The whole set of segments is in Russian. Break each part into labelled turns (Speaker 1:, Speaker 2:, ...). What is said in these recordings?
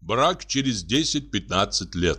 Speaker 1: Брак через 10-15 лет.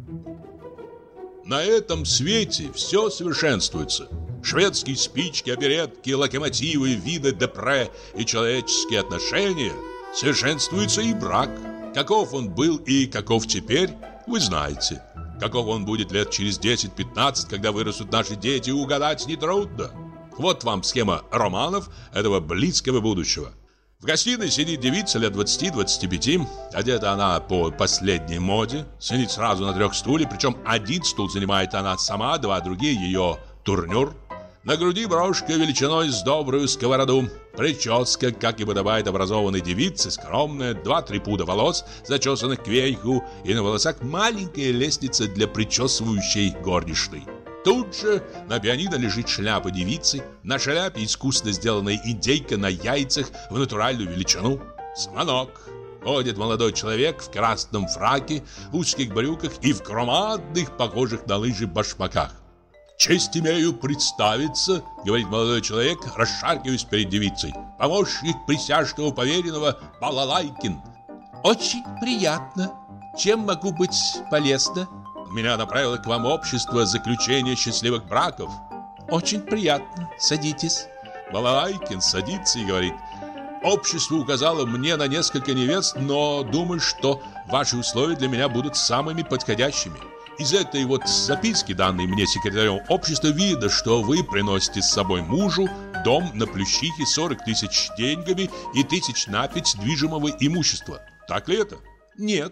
Speaker 1: На этом свете все совершенствуется. Шведские спички, оперетки, локомотивы, виды депре и человеческие отношения. Совершенствуется и брак. Каков он был и каков теперь, вы знаете. Каков он будет лет через 10-15, когда вырастут наши дети, угадать нетрудно. Вот вам схема романов этого близкого будущего. В гостиной сидит девица лет 20-25. Одета она по последней моде. Сидит сразу на 3 стульях, причем один стул занимает она сама, 2 другие ее турнюр. На груди брошка величиной с добрую сковороду. Прическа, как и подобает образованной девице, скромная, 2-3 пуда волос, зачесанных кверху, и на волосах маленькая лестница для причесывающей горничной. Тут же на пианино лежит шляпа девицы, на шляпе искусно сделанная индейка на яйцах в натуральную величину. Звонок. Ходит молодой человек в красном фраке, в узких брюках и в громадных, похожих на лыжи башмаках. «Честь имею представиться», — говорит молодой человек, расшаркиваясь перед девицей. «Помощник присяжного поверенного Балалайкин».
Speaker 2: «Очень приятно. Чем могу быть полезна?»
Speaker 1: «Меня направило к вам общество заключения счастливых браков».
Speaker 2: «Очень приятно. Садитесь».
Speaker 1: Балалайкин садится и говорит: «Общество указало мне на несколько невест, но думаю, что ваши условия для меня будут самыми подходящими. Из этой вот записки, данной мне секретарем общества, видно, что вы приносите с собой мужу дом на Плющихе, 40 тысяч деньгами и 5 на 5 движимого имущества. Так ли это?»
Speaker 2: «Нет.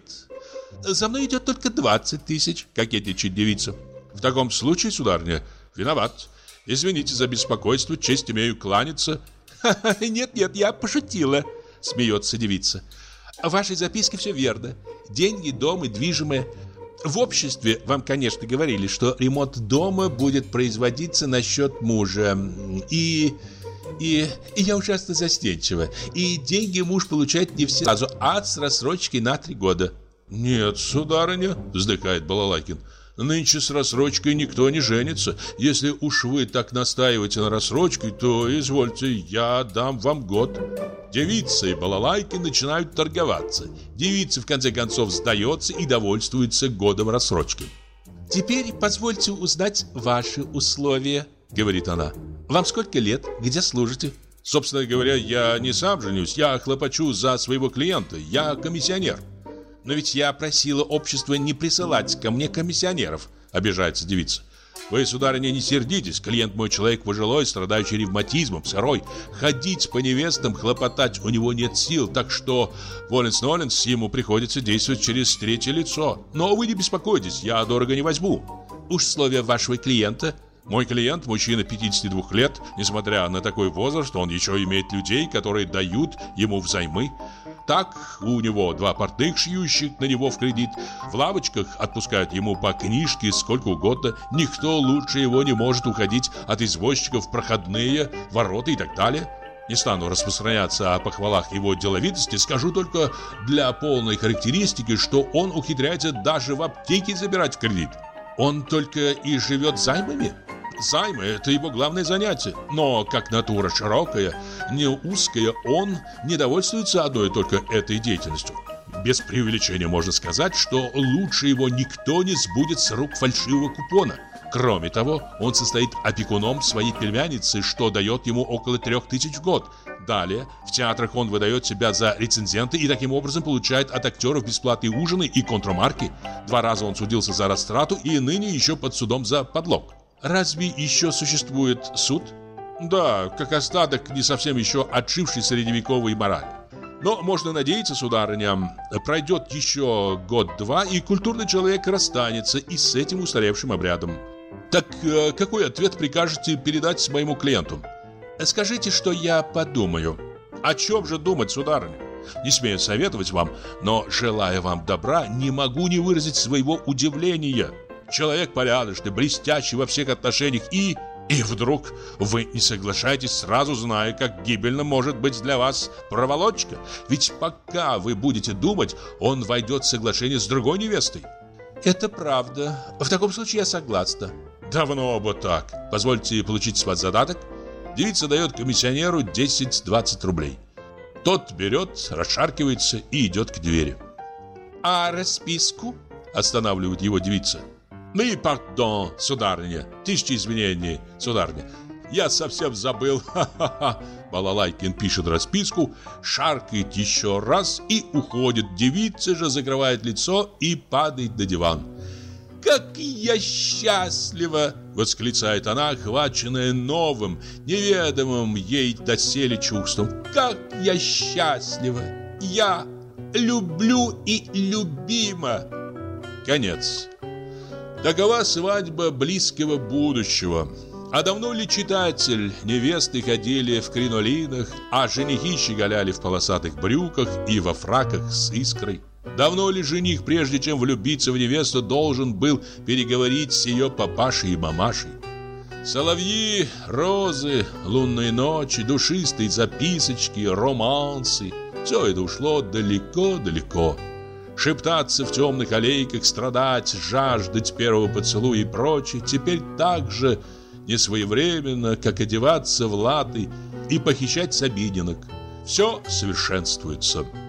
Speaker 2: За мной идет только 20 тысяч», — кокетничает девица.
Speaker 1: «В таком случае, сударыня, виноват. Извините за беспокойство, честь имею кланяться».
Speaker 2: «Нет-нет, я пошутила», — смеется девица. «В вашей записке все верно. Деньги, дом и движимое. В обществе вам, конечно, говорили, что ремонт дома будет производиться на счет мужа. И я ужасно застенчива. И деньги муж получает не все сразу, а с рассрочкой на 3 года».
Speaker 1: «Нет, сударыня», — вздыхает Балалайкин, — «нынче с рассрочкой никто не женится. Если уж вы так настаиваете на рассрочке, то, извольте, я дам вам год». Девица и Балалайкин начинают торговаться. Девица, в конце концов, сдается и довольствуется годом рассрочки.
Speaker 2: «Теперь позвольте узнать ваши условия», — говорит она. «Вам сколько лет? Где служите?»
Speaker 1: «Собственно говоря, я не сам женюсь, я хлопочу за своего клиента, я комиссионер».
Speaker 2: «Но ведь я просила общество не присылать ко мне комиссионеров», — обижается девица.
Speaker 1: «Вы, сударыня, не сердитесь, клиент мой человек пожилой, страдающий ревматизмом, сырой. Ходить по невестам, хлопотать у него нет сил, так что воленс-ноленс ему приходится действовать через третье лицо. Но вы не беспокойтесь, я дорого не возьму».
Speaker 2: «Условия вашего клиента?»
Speaker 1: «Мой клиент, мужчина 52 лет, несмотря на такой возраст, он еще имеет людей, которые дают ему взаймы. Так, у него 2 портных, шьющих на него в кредит. В лавочках отпускают ему по книжке сколько угодно. Никто лучше его не может уходить от извозчиков в проходные, ворота и так далее. Не стану распространяться о похвалах его деловитости, скажу только для полной характеристики, что он ухитряется даже в аптеке забирать в кредит».
Speaker 2: «Он только и живет займами?»
Speaker 1: Займы – это его главное занятие. Но, как натура широкая, не узкая, он не довольствуется одной только этой деятельностью. Без преувеличения можно сказать, что лучше его никто не сбудет с рук фальшивого купона. Кроме того, он состоит опекуном своей племянницы, что дает ему около 3000 в год. Далее, в театрах он выдает себя за рецензента и таким образом получает от актеров бесплатные ужины и контрамарки. 2 раза он судился за растрату и ныне еще под судом за подлог.
Speaker 2: «Разве еще существует суд?»
Speaker 1: «Да, как остаток не совсем еще отжившей средневековой морали. Но можно надеяться, сударыня, пройдет еще год-два, и культурный человек расстанется и с этим устаревшим обрядом. Так какой ответ прикажете передать моему клиенту?»
Speaker 2: «Скажите, что я подумаю».
Speaker 1: «О чем же думать, сударыня? Не смею советовать вам, но, желая вам добра, не могу не выразить своего удивления. Человек порядочный, блестящий во всех отношениях, и вдруг вы не соглашаетесь, сразу зная, как гибельно может быть для вас проволочка. Ведь пока вы будете думать, он войдет в соглашение с другой невестой».
Speaker 2: «Это правда. В таком случае я согласна».
Speaker 1: «Давно бы так. Позвольте получить с вас задаток». Девица дает комиссионеру 10-20 рублей. Тот берет, расшаркивается и идет к двери.
Speaker 2: А расписку?
Speaker 1: Останавливает его девица. «Ну, пардон, сударыня, тысячи извинений, сударыня. Я совсем забыл, ха-ха-ха». Балалайкин пишет расписку, шаркает еще раз и уходит. Девица же закрывает лицо и падает на диван.
Speaker 2: «Как я счастлива!»
Speaker 1: — восклицает она, охваченная новым, неведомым ей доселе чувством.
Speaker 2: «Как я счастлива! Я люблю и любима!»
Speaker 1: Конец. Такова свадьба близкого будущего. А давно ли, читатель, невесты ходили в кринолинах, а женихи щеголяли в полосатых брюках и во фраках с искрой? Давно ли жених, прежде чем влюбиться в невесту, должен был переговорить с ее папашей и мамашей? Соловьи, розы, лунные ночи, душистые записочки, романсы — все это ушло далеко-далеко. Шептаться в темных аллейках, страдать, жаждать первого поцелуя и прочее теперь так же несвоевременно, как одеваться в латы и похищать сабининок. Все совершенствуется.